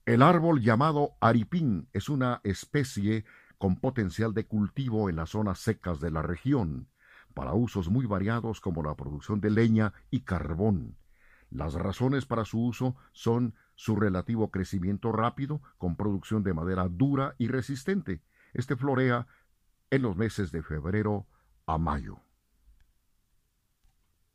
El árbol llamado aripín es una especie con potencial de cultivo en las zonas secas de la región, para usos muy variados como la producción de leña y carbón. Las razones para su uso son su relativo crecimiento rápido, con producción de madera dura y resistente. Este florea en los meses de febrero a mayo.